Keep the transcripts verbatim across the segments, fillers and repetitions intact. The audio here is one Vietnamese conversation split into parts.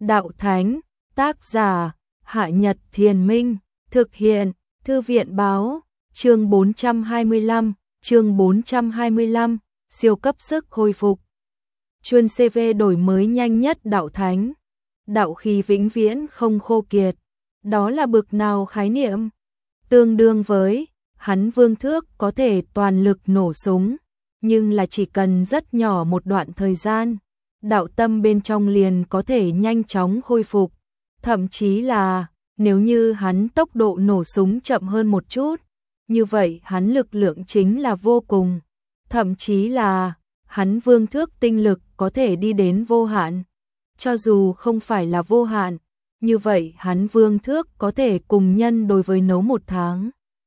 Đạo Thánh, tác giả, Hạ Nhật Thiền Minh, thực hiện, Thư viện Báo, chương bốn trăm hai mươi lăm, chương bốn trăm hai mươi lăm, siêu cấp sức hồi phục. Chuyên xê vê đổi mới nhanh nhất Đạo Thánh, đạo khí vĩnh viễn không khô kiệt, đó là bực nào khái niệm? Tương đương với, hắn Vương Thước có thể toàn lực nổ súng, nhưng là chỉ cần rất nhỏ một đoạn thời gian, đạo tâm bên trong liền có thể nhanh chóng khôi phục, thậm chí là nếu như hắn tốc độ nổ súng chậm hơn một chút, như vậy hắn lực lượng chính là vô cùng, thậm chí là hắn Vương Thước tinh lực có thể đi đến vô hạn. Cho dù không phải là vô hạn, như vậy hắn Vương Thước có thể cùng nhân đối với nấu một tháng.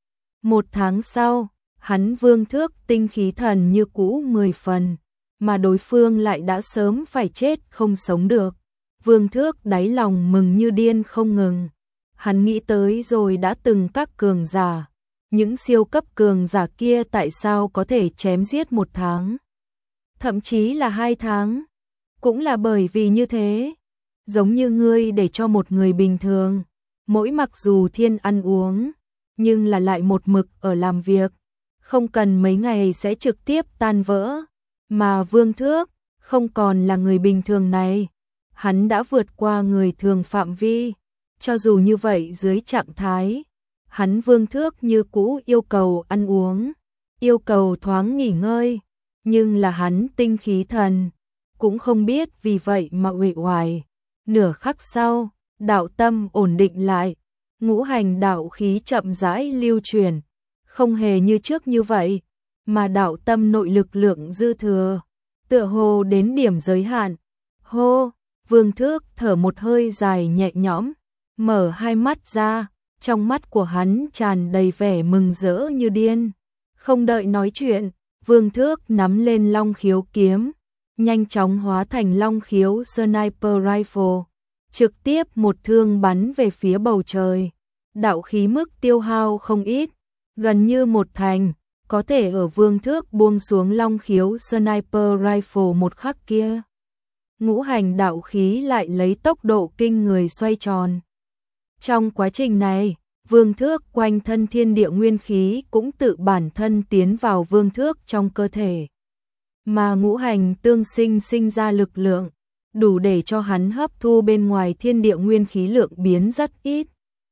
Một tháng sau, hắn Vương Thước tinh khí thần như cũ mười phần, mà đối phương lại đã sớm phải chết không sống được. Vương Thước đáy lòng mừng như điên không ngừng. Hắn nghĩ tới rồi đã từng các cường giả, những siêu cấp cường giả kia tại sao có thể chém giết một tháng, thậm chí là hai tháng. Cũng là bởi vì như thế, giống như ngươi để cho một người bình thường, mỗi mặc dù thiên ăn uống, nhưng là lại một mực ở làm việc, không cần mấy ngày sẽ trực tiếp tan vỡ. Mà Vương Thước không còn là người bình thường này, hắn đã vượt qua người thường phạm vi. Cho dù như vậy dưới trạng thái, hắn Vương Thước như cũ yêu cầu ăn uống, yêu cầu thoáng nghỉ ngơi, nhưng là hắn tinh khí thần cũng không biết vì vậy mà uể oải. Nửa khắc sau, đạo tâm ổn định lại, ngũ hành đạo khí chậm rãi lưu truyền, không hề như trước như vậy, mà đạo tâm nội lực lượng dư thừa, tựa hồ đến điểm giới hạn. Hô, Vương Thước thở một hơi dài nhẹ nhõm, mở hai mắt ra, trong mắt của hắn tràn đầy vẻ mừng rỡ như điên. Không đợi nói chuyện, Vương Thước nắm lên Long Khiếu kiếm, nhanh chóng hóa thành Long Khiếu Sniper Rifle, trực tiếp một thương bắn về phía bầu trời. Đạo khí mức tiêu hao không ít, gần như một thành, có thể ở Vương Thước buông xuống Long Khiếu Sniper Rifle một khắc kia. Ngũ hành đạo khí lại lấy tốc độ kinh người xoay tròn. Trong quá trình này, Vương Thước quanh thân thiên địa nguyên khí cũng tự bản thân tiến vào Vương Thước trong cơ thể. Mà ngũ hành tương sinh sinh ra lực lượng, đủ để cho hắn hấp thu bên ngoài thiên địa nguyên khí lượng biến rất ít.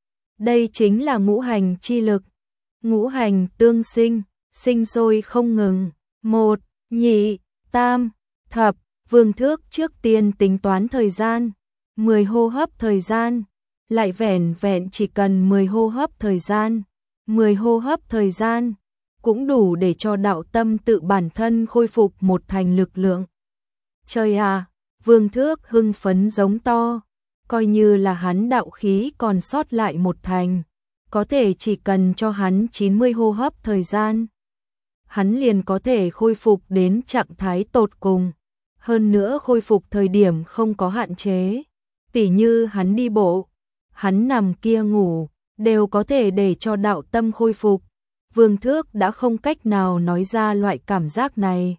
Đây chính là ngũ hành chi lực. Ngũ hành tương sinh, sinh sôi không ngừng. Một, nhị, tam, thập. Vương Thước trước tiên tính toán thời gian, mười hô hấp thời gian, lại vẻn vẹn chỉ cần mười hô hấp thời gian, mười hô hấp thời gian, cũng đủ để cho đạo tâm tự bản thân khôi phục một thành lực lượng. Trời à, Vương Thước hưng phấn giống to, coi như là hắn đạo khí còn sót lại một thành, có thể chỉ cần cho hắn chín mươi hô hấp thời gian, hắn liền có thể khôi phục đến trạng thái tột cùng. Hơn nữa khôi phục thời điểm không có hạn chế, tỉ như hắn đi bộ, hắn nằm kia ngủ, đều có thể để cho đạo tâm khôi phục. Vương Thước đã không cách nào nói ra loại cảm giác này.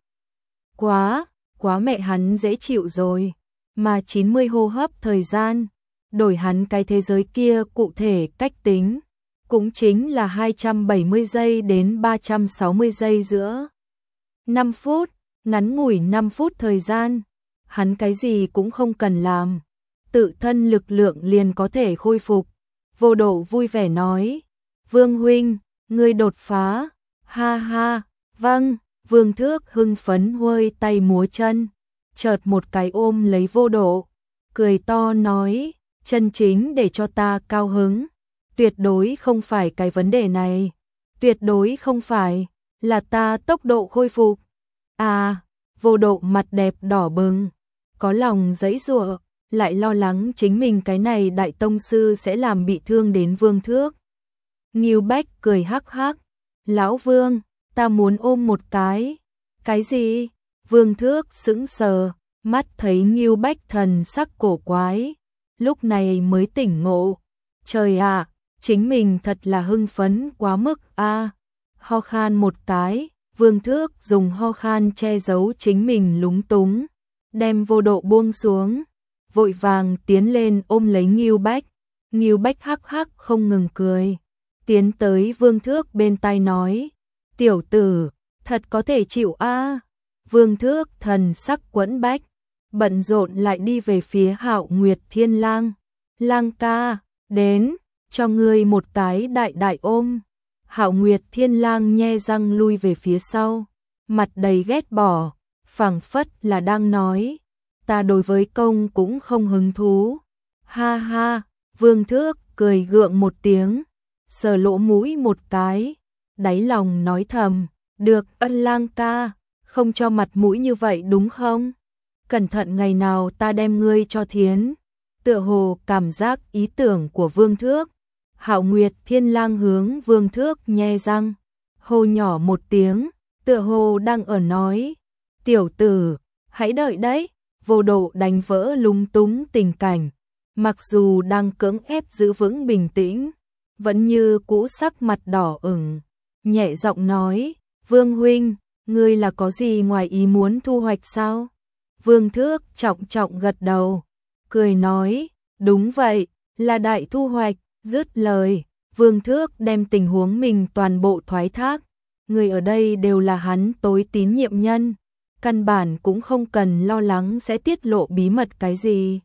Quá, quá mẹ hắn dễ chịu rồi, mà chín mươi hô hấp thời gian, đổi hắn cái thế giới kia cụ thể cách tính, cũng chính là hai trăm bảy mươi giây đến ba trăm sáu mươi giây giữa. năm phút. Ngắn ngủi năm phút thời gian, hắn cái gì cũng không cần làm, tự thân lực lượng liền có thể khôi phục. Vô Độ vui vẻ nói, Vương huynh, ngươi đột phá, ha ha, vâng. Vương Thước hưng phấn huơi tay múa chân, chợt một cái ôm lấy Vô Độ, cười to nói, chân chính để cho ta cao hứng, tuyệt đối không phải cái vấn đề này, tuyệt đối không phải, là ta tốc độ khôi phục. À, Vô Độ mặt đẹp đỏ bừng, có lòng giãy giụa, lại lo lắng chính mình cái này đại tông sư sẽ làm bị thương đến Vương Thước. Ngưu Bách cười hắc hắc, lão Vương, ta muốn ôm một cái. Cái gì? Vương Thước sững sờ, mắt thấy Ngưu Bách thần sắc cổ quái, lúc này mới tỉnh ngộ. Trời ạ, chính mình thật là hưng phấn quá mức a. À. Ho khan một cái. Vương Thước dùng ho khan che giấu chính mình lúng túng, đem Vô Độ buông xuống. vội vàng tiến lên ôm lấy Ngưu Bách. Ngưu Bách hắc hắc không ngừng cười, tiến tới Vương Thước bên tai nói, tiểu tử, thật có thể chịu a. Vương Thước thần sắc quẫn bách, bận rộn lại đi về phía Hạo Nguyệt Thiên Lang. Lang ca, đến, cho ngươi một cái đại đại ôm. Hạo Nguyệt Thiên Lang nhe răng lui về phía sau, mặt đầy ghét bỏ, phảng phất là đang nói, ta đối với công cũng không hứng thú. Ha ha, Vương Thước cười gượng một tiếng, sờ lỗ mũi một cái, đáy lòng nói thầm, được, Ân Lang ca, không cho mặt mũi như vậy đúng không? Cẩn thận ngày nào ta đem ngươi cho thiến. Tựa hồ cảm giác ý tưởng của Vương Thước. Hạo Nguyệt Thiên Lang hướng Vương Thước nhe răng, hô nhỏ một tiếng, tựa hồ đang ở nói, tiểu tử, hãy đợi đấy. Vô Độ đánh vỡ lung túng tình cảnh, mặc dù đang cưỡng ép giữ vững bình tĩnh, vẫn như cũ sắc mặt đỏ ửng, nhẹ giọng nói, Vương huynh, ngươi là có gì ngoài ý muốn thu hoạch sao? Vương Thước trọng trọng gật đầu, cười nói, đúng vậy, là đại thu hoạch. Dứt lời, Vương Thước đem tình huống mình toàn bộ thoái thác, người ở đây đều là hắn tối tín nhiệm nhân, căn bản cũng không cần lo lắng sẽ tiết lộ bí mật cái gì.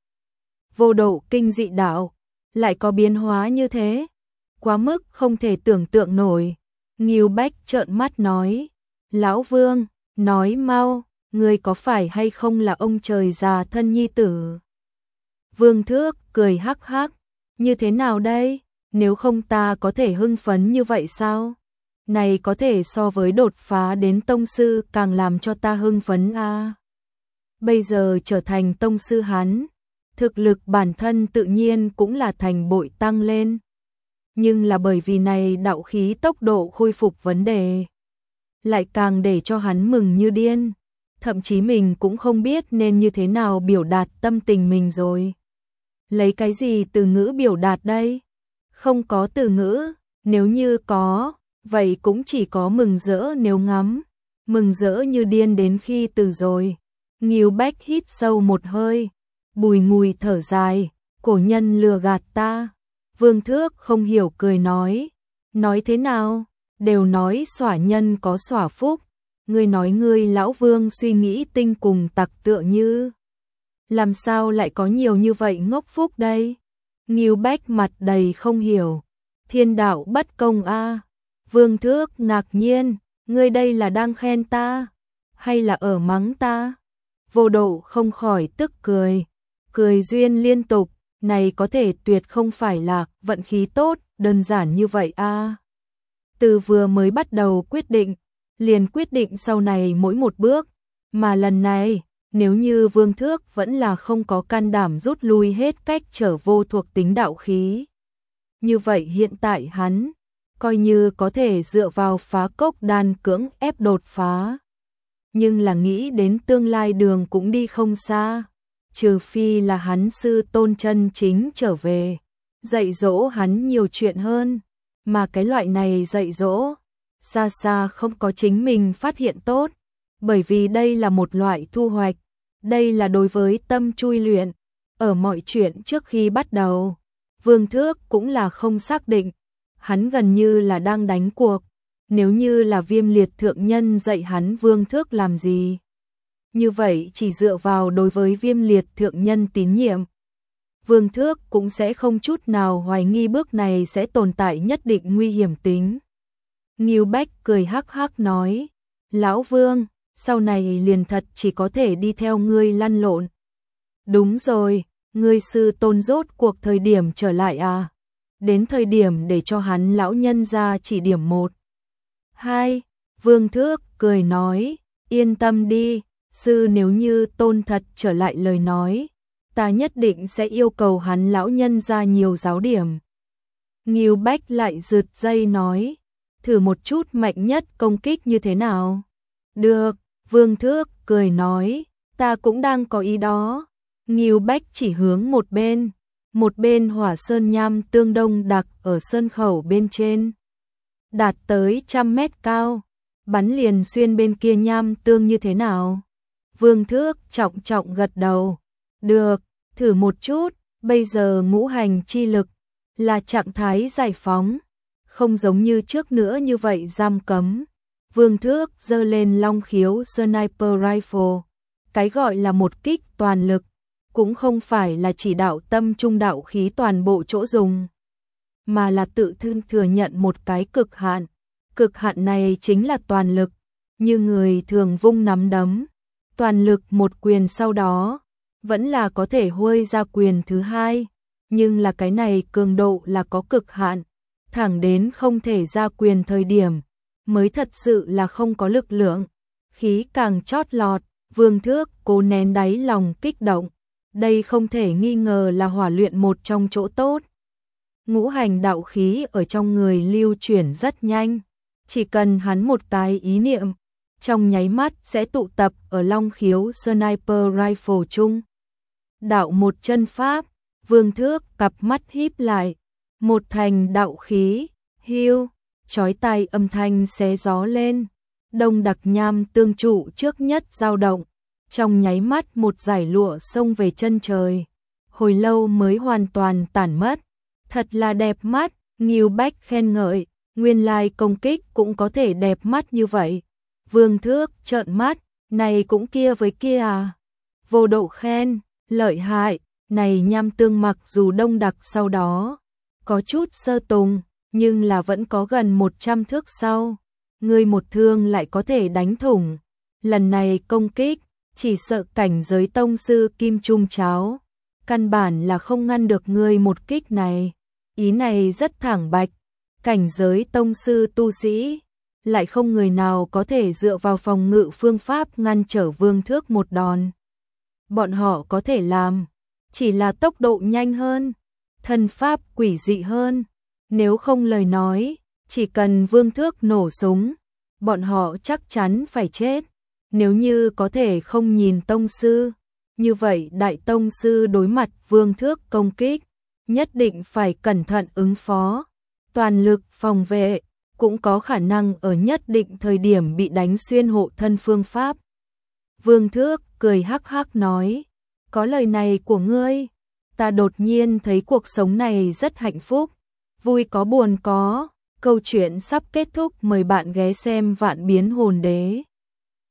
Vô Độ kinh dị đạo, lại có biến hóa như thế, quá mức không thể tưởng tượng nổi. Ngưu Bách trợn mắt nói, lão Vương, nói mau, người có phải hay không là ông trời già thân nhi tử? Vương Thước cười hắc hắc, như thế nào đây, nếu không ta có thể hưng phấn như vậy sao? Này có thể so với đột phá đến tông sư càng làm cho ta hưng phấn a. À. Bây giờ trở thành tông sư hắn, thực lực bản thân tự nhiên cũng là thành bội tăng lên. Nhưng là bởi vì này đạo khí tốc độ khôi phục vấn đề, lại càng để cho hắn mừng như điên, thậm chí mình cũng không biết nên như thế nào biểu đạt tâm tình mình rồi. Lấy cái gì từ ngữ biểu đạt đây? Không có từ ngữ, nếu như có, vậy cũng chỉ có mừng rỡ nếu ngắm, mừng rỡ như điên đến khi từ rồi. Ngưu Bách hít sâu một hơi, bùi ngùi thở dài, cổ nhân lừa gạt ta. Vương Thước không hiểu cười nói, nói thế nào, đều nói xỏa nhân có xỏa phúc, ngươi nói ngươi lão Vương suy nghĩ tinh cùng tặc tựa như, làm sao lại có nhiều như vậy ngốc phúc đây? Ngưu Bách mặt đầy không hiểu, thiên đạo bất công a. Vương Thước ngạc nhiên, ngươi đây là đang khen ta, hay là ở mắng ta? Vô Độ không khỏi tức cười, cười duyên liên tục, này có thể tuyệt không phải là vận khí tốt, đơn giản như vậy a. Từ vừa mới bắt đầu quyết định, liền quyết định sau này mỗi một bước, mà lần này, nếu như Vương Thước vẫn là không có can đảm rút lui hết cách trở vô thuộc tính đạo khí. Như vậy hiện tại hắn, coi như có thể dựa vào phá cốc đan cưỡng ép đột phá. Nhưng là nghĩ đến tương lai đường cũng đi không xa, trừ phi là hắn sư tôn chân chính trở về, dạy dỗ hắn nhiều chuyện hơn, mà cái loại này dạy dỗ, xa xa không có chính mình phát hiện tốt, bởi vì đây là một loại thu hoạch, đây là đối với tâm chui luyện, ở mọi chuyện trước khi bắt đầu, Vương Thước cũng là không xác định, hắn gần như là đang đánh cuộc, nếu như là Viêm Liệt thượng nhân dạy hắn Vương Thước làm gì. Như vậy chỉ dựa vào đối với Viêm Liệt thượng nhân tín nhiệm, Vương Thước cũng sẽ không chút nào hoài nghi bước này sẽ tồn tại nhất định nguy hiểm tính. Ngưu Bách cười hắc hắc nói, lão Vương, sau này liền thật chỉ có thể đi theo ngươi lăn lộn. Đúng rồi, ngươi sư tôn rốt cuộc thời điểm trở lại à? Đến thời điểm để cho hắn lão nhân ra chỉ điểm một. Hai, Vương Thước cười nói, yên tâm đi, sư nếu như tôn thật trở lại lời nói, ta nhất định sẽ yêu cầu hắn lão nhân ra nhiều giáo điểm. Ngưu Bách lại rượt dây nói, thử một chút mạnh nhất công kích như thế nào? Được, Vương Thước cười nói, ta cũng đang có ý đó. Ngưu Bách chỉ hướng một bên, một bên hỏa sơn nham tương đông đặc ở sơn khẩu bên trên, đạt tới trăm mét cao, bắn liền xuyên bên kia nham tương như thế nào? Vương Thước trọng trọng gật đầu, được, Thử một chút, bây giờ ngũ hành chi lực là trạng thái giải phóng, không giống như trước nữa như vậy giam cấm. Vương Thước giơ lên long khiếu sniper rifle, cái gọi là một kích toàn lực, cũng không phải là chỉ đạo tâm trung đạo khí toàn bộ chỗ dùng, mà là tự thân thừa nhận một cái cực hạn. Cực hạn này chính là toàn lực, như người thường vung nắm đấm, toàn lực một quyền sau đó, vẫn là có thể huôi ra quyền thứ hai, nhưng là cái này cường độ là có cực hạn, thẳng đến không thể ra quyền thời điểm, mới thật sự là không có lực lượng. Khí càng chót lọt, Vương Thước cố nén đáy lòng kích động, đây không thể nghi ngờ là hỏa luyện một trong chỗ tốt. Ngũ hành đạo khí ở trong người lưu chuyển rất nhanh, chỉ cần hắn một cái ý niệm, trong nháy mắt sẽ tụ tập ở long khiếu sniper rifle chung. Đạo một chân pháp, Vương Thước cặp mắt híp lại, một thành đạo khí, hiu, chói tai âm thanh xé gió lên, đông đặc nham tương trụ trước nhất dao động, trong nháy mắt một giải lụa xông về chân trời, hồi lâu mới hoàn toàn tản mất, thật là đẹp mắt, Ngưu Bách khen ngợi, nguyên lai công kích cũng có thể đẹp mắt như vậy. Vương Thước trợn mắt, này cũng kia với kia à, vô độ khen, lợi hại, này nham tương mặc dù đông đặc sau đó, có chút sơ tùng, nhưng là vẫn có gần một trăm thước sau, ngươi một thương lại có thể đánh thủng, lần này công kích, chỉ sợ cảnh giới tông sư kim trung cháo, căn bản là không ngăn được ngươi một kích này, ý này rất thẳng bạch, cảnh giới tông sư tu sĩ, lại không người nào có thể dựa vào phòng ngự phương pháp ngăn trở Vương Thước một đòn. Bọn họ có thể làm, chỉ là tốc độ nhanh hơn, thân pháp quỷ dị hơn, nếu không lời nói, chỉ cần Vương Thước nổ súng, bọn họ chắc chắn phải chết. Nếu như có thể không nhìn tông sư, như vậy đại tông sư đối mặt Vương Thước công kích, nhất định phải cẩn thận ứng phó, toàn lực phòng vệ, cũng có khả năng ở nhất định thời điểm bị đánh xuyên hộ thân phương pháp. Vương Thước cười hắc hắc nói, có lời này của ngươi, ta đột nhiên thấy cuộc sống này rất hạnh phúc, vui có buồn có, câu chuyện sắp kết thúc, mời bạn ghé xem Vạn Biến Hồn Đế.